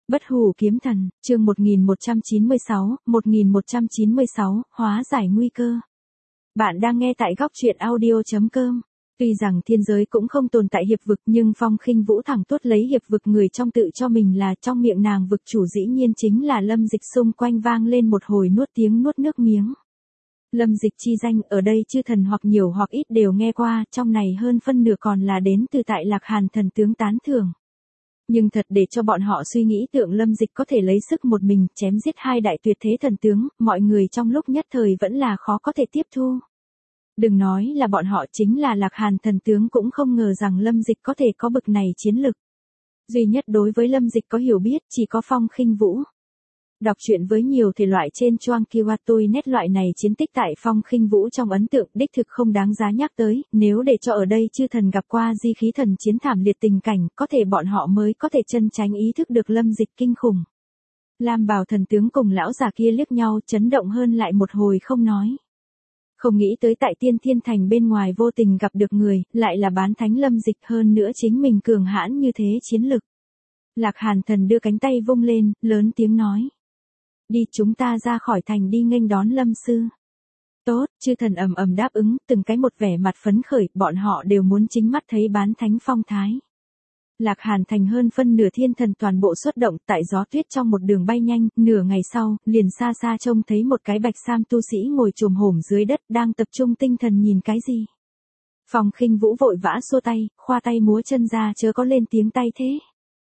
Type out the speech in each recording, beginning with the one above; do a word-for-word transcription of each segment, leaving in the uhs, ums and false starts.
Bất hủ kiếm thần, chương một nghìn một trăm chín mươi sáu, một nghìn một trăm chín mươi sáu, hóa giải nguy cơ. Bạn đang nghe tại góc truyện audio chấm com. Tuy rằng thiên giới cũng không tồn tại hiệp vực nhưng Phong Khinh Vũ thẳng tuốt lấy hiệp vực người trong tự cho mình là trong miệng nàng vực chủ dĩ nhiên chính là Lâm Dịch. Xung quanh vang lên một hồi nuốt tiếng nuốt nước miếng. Lâm Dịch chi danh ở đây chư thần hoặc nhiều hoặc ít đều nghe qua, trong này hơn phân nửa còn là đến từ tại Lạc Hàn thần tướng tán thưởng. Nhưng thật để cho bọn họ suy nghĩ tượng Lâm Dịch có thể lấy sức một mình chém giết hai đại tuyệt thế thần tướng, mọi người trong lúc nhất thời vẫn là khó có thể tiếp thu. Đừng nói là bọn họ, chính là Lạc Hàn thần tướng cũng không ngờ rằng Lâm Dịch có thể có bực này chiến lực. Duy nhất đối với Lâm Dịch có hiểu biết chỉ có Phong Khinh Vũ. Đọc truyện với nhiều thể loại trên Choang Kiwatoi net, loại này chiến tích tại Phong Khinh Vũ trong ấn tượng đích thực không đáng giá nhắc tới, nếu để cho ở đây chư thần gặp qua di khí thần chiến thảm liệt tình cảnh, có thể bọn họ mới có thể chân tránh ý thức được Lâm Dịch kinh khủng. Lam bào thần tướng cùng lão già kia liếc nhau chấn động hơn lại một hồi không nói. Không nghĩ tới tại Tiên Thiên Thành bên ngoài vô tình gặp được người, lại là bán thánh Lâm Dịch, hơn nữa chính mình cường hãn như thế chiến lực. Lạc Hàn thần đưa cánh tay vung lên, lớn tiếng nói. Đi, chúng ta ra khỏi thành đi nghênh đón Lâm sư. Tốt, chư thần ầm ầm đáp ứng, từng cái một vẻ mặt phấn khởi, bọn họ đều muốn chính mắt thấy bán thánh phong thái. Lạc Hàn thành hơn phân nửa thiên thần toàn bộ xuất động tại gió tuyết trong một đường bay nhanh, nửa ngày sau, liền xa xa trông thấy một cái bạch sam tu sĩ ngồi chồm hổm dưới đất đang tập trung tinh thần nhìn cái gì. Phong Khinh Vũ vội vã xua tay, khoa tay múa chân ra chớ có lên tiếng tay thế.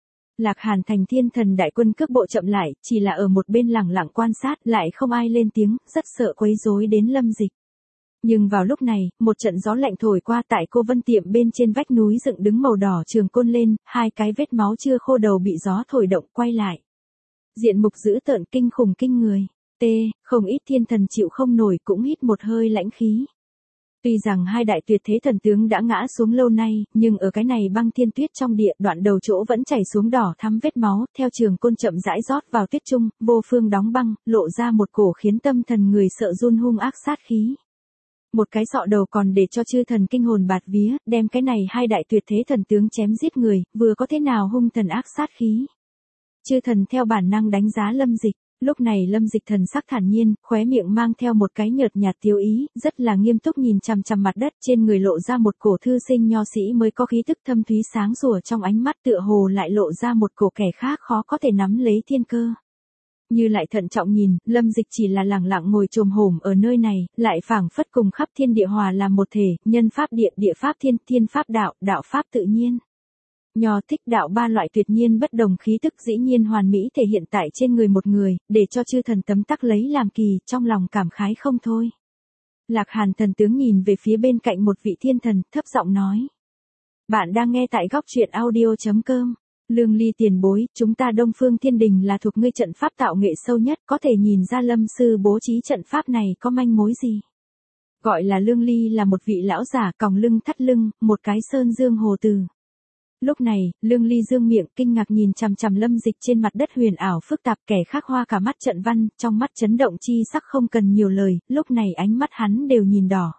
Lạc Hàn thành thiên thần đại quân cước bộ chậm lại, chỉ là ở một bên lẳng lặng quan sát, lại không ai lên tiếng, rất sợ quấy rối đến Lâm Dịch. Nhưng vào lúc này, một trận gió lạnh thổi qua tại Cô Vân Tiệm bên trên vách núi dựng đứng màu đỏ trường côn lên, hai cái vết máu chưa khô đầu bị gió thổi động quay lại. Diện mục dữ tợn kinh khủng kinh người. T, không ít thiên thần chịu không nổi cũng hít một hơi lãnh khí. Tuy rằng hai đại tuyệt thế thần tướng đã ngã xuống lâu nay, nhưng ở cái này băng thiên tuyết trong địa, đoạn đầu chỗ vẫn chảy xuống đỏ thắm vết máu, theo trường côn chậm rãi rót vào tuyết trung, vô phương đóng băng, lộ ra một cổ khiến tâm thần người sợ run hung ác sát khí. Một cái sọ đầu còn để cho chư thần kinh hồn bạt vía, đem cái này hai đại tuyệt thế thần tướng chém giết người, vừa có thế nào hung thần ác sát khí. Chư thần theo bản năng đánh giá Lâm Dịch. Lúc này Lâm Dịch thần sắc thản nhiên, khóe miệng mang theo một cái nhợt nhạt tiêu ý, rất là nghiêm túc nhìn chằm chằm mặt đất, trên người lộ ra một cổ thư sinh nho sĩ mới có khí tức thâm thúy sáng sủa, trong ánh mắt tựa hồ lại lộ ra một cổ kẻ khác khó có thể nắm lấy thiên cơ. Như lại thận trọng nhìn, Lâm Dịch chỉ là lẳng lặng ngồi chồm hổm ở nơi này, lại phảng phất cùng khắp thiên địa hòa làm một thể, nhân pháp địa, địa pháp thiên, thiên pháp đạo, đạo pháp tự nhiên. Nho thích đạo ba loại tuyệt nhiên bất đồng khí tức dĩ nhiên hoàn mỹ thể hiện tại trên người một người, để cho chư thần tấm tắc lấy làm kỳ, trong lòng cảm khái không thôi. Lạc Hàn thần tướng nhìn về phía bên cạnh một vị thiên thần, thấp giọng nói. Bạn đang nghe tại góc truyện audio chấm com. Lương Ly tiền bối, chúng ta Đông Phương Thiên Đình là thuộc ngươi trận pháp tạo nghệ sâu nhất, có thể nhìn ra Lâm sư bố trí trận pháp này có manh mối gì. Gọi là Lương Ly là một vị lão giả còng lưng thắt lưng, một cái sơn dương hồ từ. Lúc này, Lương Ly dương miệng kinh ngạc nhìn chằm chằm Lâm Dịch trên mặt đất huyền ảo phức tạp, kẻ khác hoa cả mắt trận văn, trong mắt chấn động chi sắc không cần nhiều lời, lúc này ánh mắt hắn đều nhìn đỏ.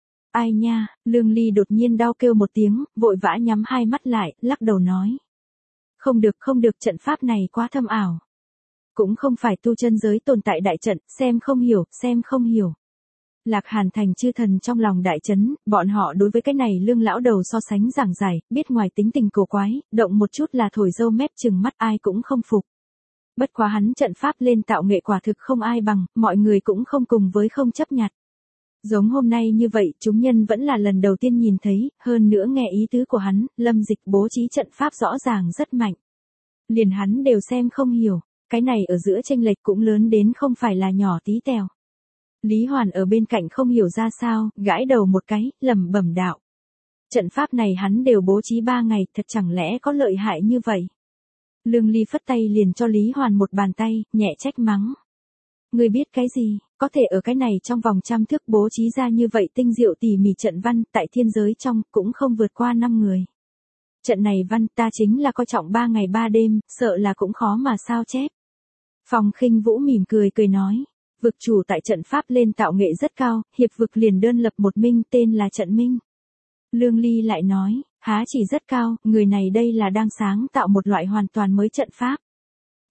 Ai nha, Lương Ly đột nhiên đau kêu một tiếng, vội vã nhắm hai mắt lại, lắc đầu nói. Không được không được, trận pháp này quá thâm ảo. Cũng không phải tu chân giới tồn tại đại trận, xem không hiểu, xem không hiểu. Lạc Hàn thành chư thần trong lòng đại chấn, bọn họ đối với cái này Lương lão đầu so sánh giảng giải, biết ngoài tính tình cổ quái, động một chút là thổi râu mép chừng mắt ai cũng không phục. Bất quá hắn trận pháp lên tạo nghệ quả thực không ai bằng, mọi người cũng không cùng với không chấp nhặt. Giống hôm nay như vậy, chúng nhân vẫn là lần đầu tiên nhìn thấy, hơn nữa nghe ý tứ của hắn, Lâm Dịch bố trí trận pháp rõ ràng rất mạnh. Liền hắn đều xem không hiểu, cái này ở giữa chênh lệch cũng lớn đến không phải là nhỏ tí tèo. Lý Hoàn ở bên cạnh không hiểu ra sao, gãi đầu một cái, lẩm bẩm đạo. Trận pháp này hắn đều bố trí ba ngày, thật chẳng lẽ có lợi hại như vậy. Lương Ly phất tay liền cho Lý Hoàn một bàn tay, nhẹ trách mắng. Ngươi biết cái gì, có thể ở cái này trong vòng trăm thước bố trí ra như vậy tinh diệu tỉ mỉ trận văn, tại thiên giới trong, cũng không vượt qua năm người. Trận này văn ta chính là coi trọng ba ngày ba đêm, sợ là cũng khó mà sao chép. Phong Khinh Vũ mỉm cười cười nói. Vực chủ tại trận pháp lên tạo nghệ rất cao, hiệp vực liền đơn lập một minh tên là trận minh. Lương Ly lại nói, há chỉ rất cao, người này đây là đang sáng tạo một loại hoàn toàn mới trận pháp.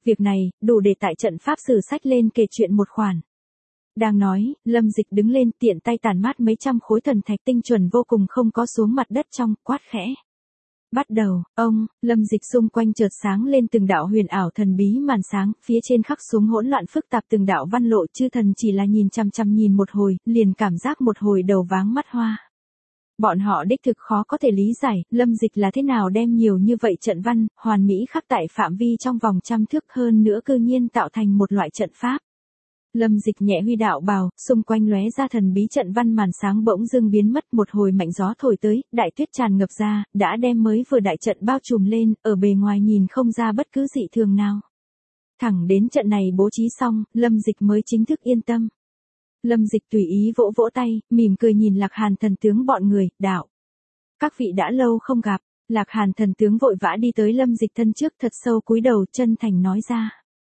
Việc này, đủ để tại trận pháp sử sách lên kể chuyện một khoản. Đang nói, Lâm Dịch đứng lên tiện tay tàn mát mấy trăm khối thần thạch tinh chuẩn vô cùng không có xuống mặt đất trong, quát khẽ. Bắt đầu, ông, Lâm Dịch xung quanh chợt sáng lên từng đạo huyền ảo thần bí màn sáng, phía trên khắc xuống hỗn loạn phức tạp từng đạo văn lộ, chư thần chỉ là nhìn chăm chăm nhìn một hồi, liền cảm giác một hồi đầu váng mắt hoa. Bọn họ đích thực khó có thể lý giải, Lâm Dịch là thế nào đem nhiều như vậy trận văn, hoàn mỹ khắc tại phạm vi trong vòng trăm thước hơn nữa cư nhiên tạo thành một loại trận pháp. Lâm Dịch nhẹ huy đạo bào, xung quanh lóe ra thần bí trận văn màn sáng bỗng dưng biến mất, một hồi mạnh gió thổi tới, đại tuyết tràn ngập ra, đã đem mới vừa đại trận bao trùm lên, ở bề ngoài nhìn không ra bất cứ dị thường nào. Thẳng đến trận này bố trí xong, Lâm Dịch mới chính thức yên tâm. Lâm Dịch tùy ý vỗ vỗ tay, mỉm cười nhìn Lạc Hàn thần tướng bọn người, đạo. Các vị đã lâu không gặp, Lạc Hàn thần tướng vội vã đi tới Lâm Dịch thân trước thật sâu cúi đầu chân thành nói ra.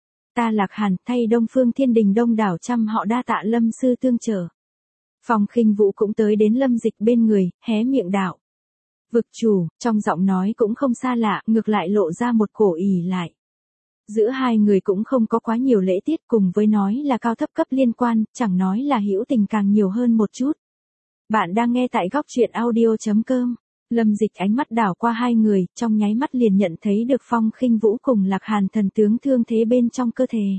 Ta Lạc Hàn thay Đông Phương Thiên Đình đông đảo trăm họ đa tạ Lâm sư tương trợ. Phong Khinh Vũ cũng tới đến Lâm Dịch bên người, hé miệng đạo. Vực chủ, trong giọng nói cũng không xa lạ, ngược lại lộ ra một cổ ỉ lại. Giữa hai người cũng không có quá nhiều lễ tiết, cùng với nói là cao thấp cấp liên quan, chẳng nói là hữu tình càng nhiều hơn một chút. Bạn đang nghe tại góc truyện audio chấm com. Lâm Dịch ánh mắt đảo qua hai người, trong nháy mắt liền nhận thấy được Phong Khinh Vũ cùng Lạc Hàn thần tướng thương thế bên trong cơ thể.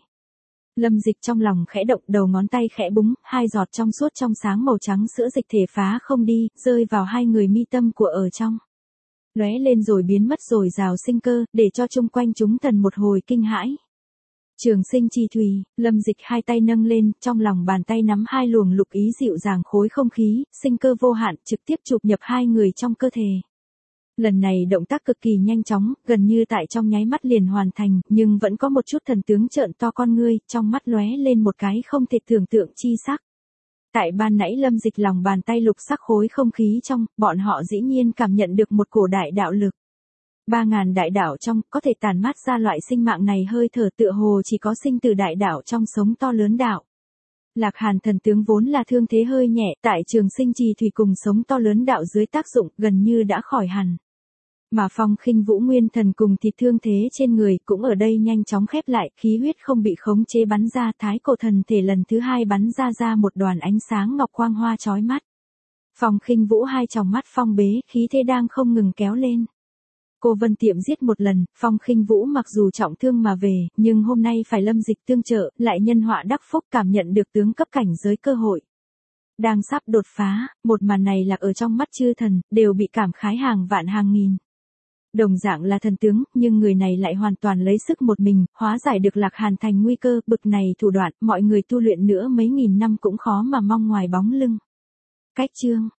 Lâm Dịch trong lòng khẽ động, đầu ngón tay khẽ búng, hai giọt trong suốt trong sáng màu trắng sữa dịch thể phá không đi, rơi vào hai người mi tâm của ở trong. Lóe lên rồi biến mất rồi rào sinh cơ, để cho chung quanh chúng thần một hồi kinh hãi. Trường sinh chi thủy, Lâm Dịch hai tay nâng lên, trong lòng bàn tay nắm hai luồng lục ý dịu dàng khối không khí, sinh cơ vô hạn, trực tiếp chụp nhập hai người trong cơ thể. Lần này động tác cực kỳ nhanh chóng, gần như tại trong nháy mắt liền hoàn thành, nhưng vẫn có một chút thần tướng trợn to con ngươi, trong mắt lóe lên một cái không thể tưởng tượng chi sắc. Tại ban nãy Lâm Dịch lòng bàn tay lục sắc khối không khí trong, bọn họ dĩ nhiên cảm nhận được một cổ đại đạo lực. Ba ngàn đại đạo trong, có thể tàn mát ra loại sinh mạng này hơi thở tựa hồ chỉ có sinh từ đại đạo trong sống to lớn đạo. Lạc Hàn thần tướng vốn là thương thế hơi nhẹ, tại trường sinh trì thủy cùng sống to lớn đạo dưới tác dụng, gần như đã khỏi hẳn. Mà Phong Khinh Vũ nguyên thần cùng thịt thương thế trên người cũng ở đây nhanh chóng khép lại, khí huyết không bị khống chế bắn ra, thái cổ thần thể lần thứ hai bắn ra ra một đoàn ánh sáng ngọc quang hoa chói mắt. Phong Khinh Vũ hai tròng mắt phong bế, khí thế đang không ngừng kéo lên. Cô Vân Tiệm giết một lần, Phong Khinh Vũ mặc dù trọng thương mà về, nhưng hôm nay phải Lâm Dịch tương trợ, lại nhân họa đắc phúc cảm nhận được tướng cấp cảnh giới cơ hội. Đang sắp đột phá, một màn này lạc ở trong mắt chư thần, đều bị cảm khái hàng vạn hàng nghìn. Đồng dạng là thần tướng, nhưng người này lại hoàn toàn lấy sức một mình, hóa giải được Lạc Hàn thành nguy cơ, bực này thủ đoạn, mọi người tu luyện nữa mấy nghìn năm cũng khó mà mong ngoài bóng lưng. Cách chương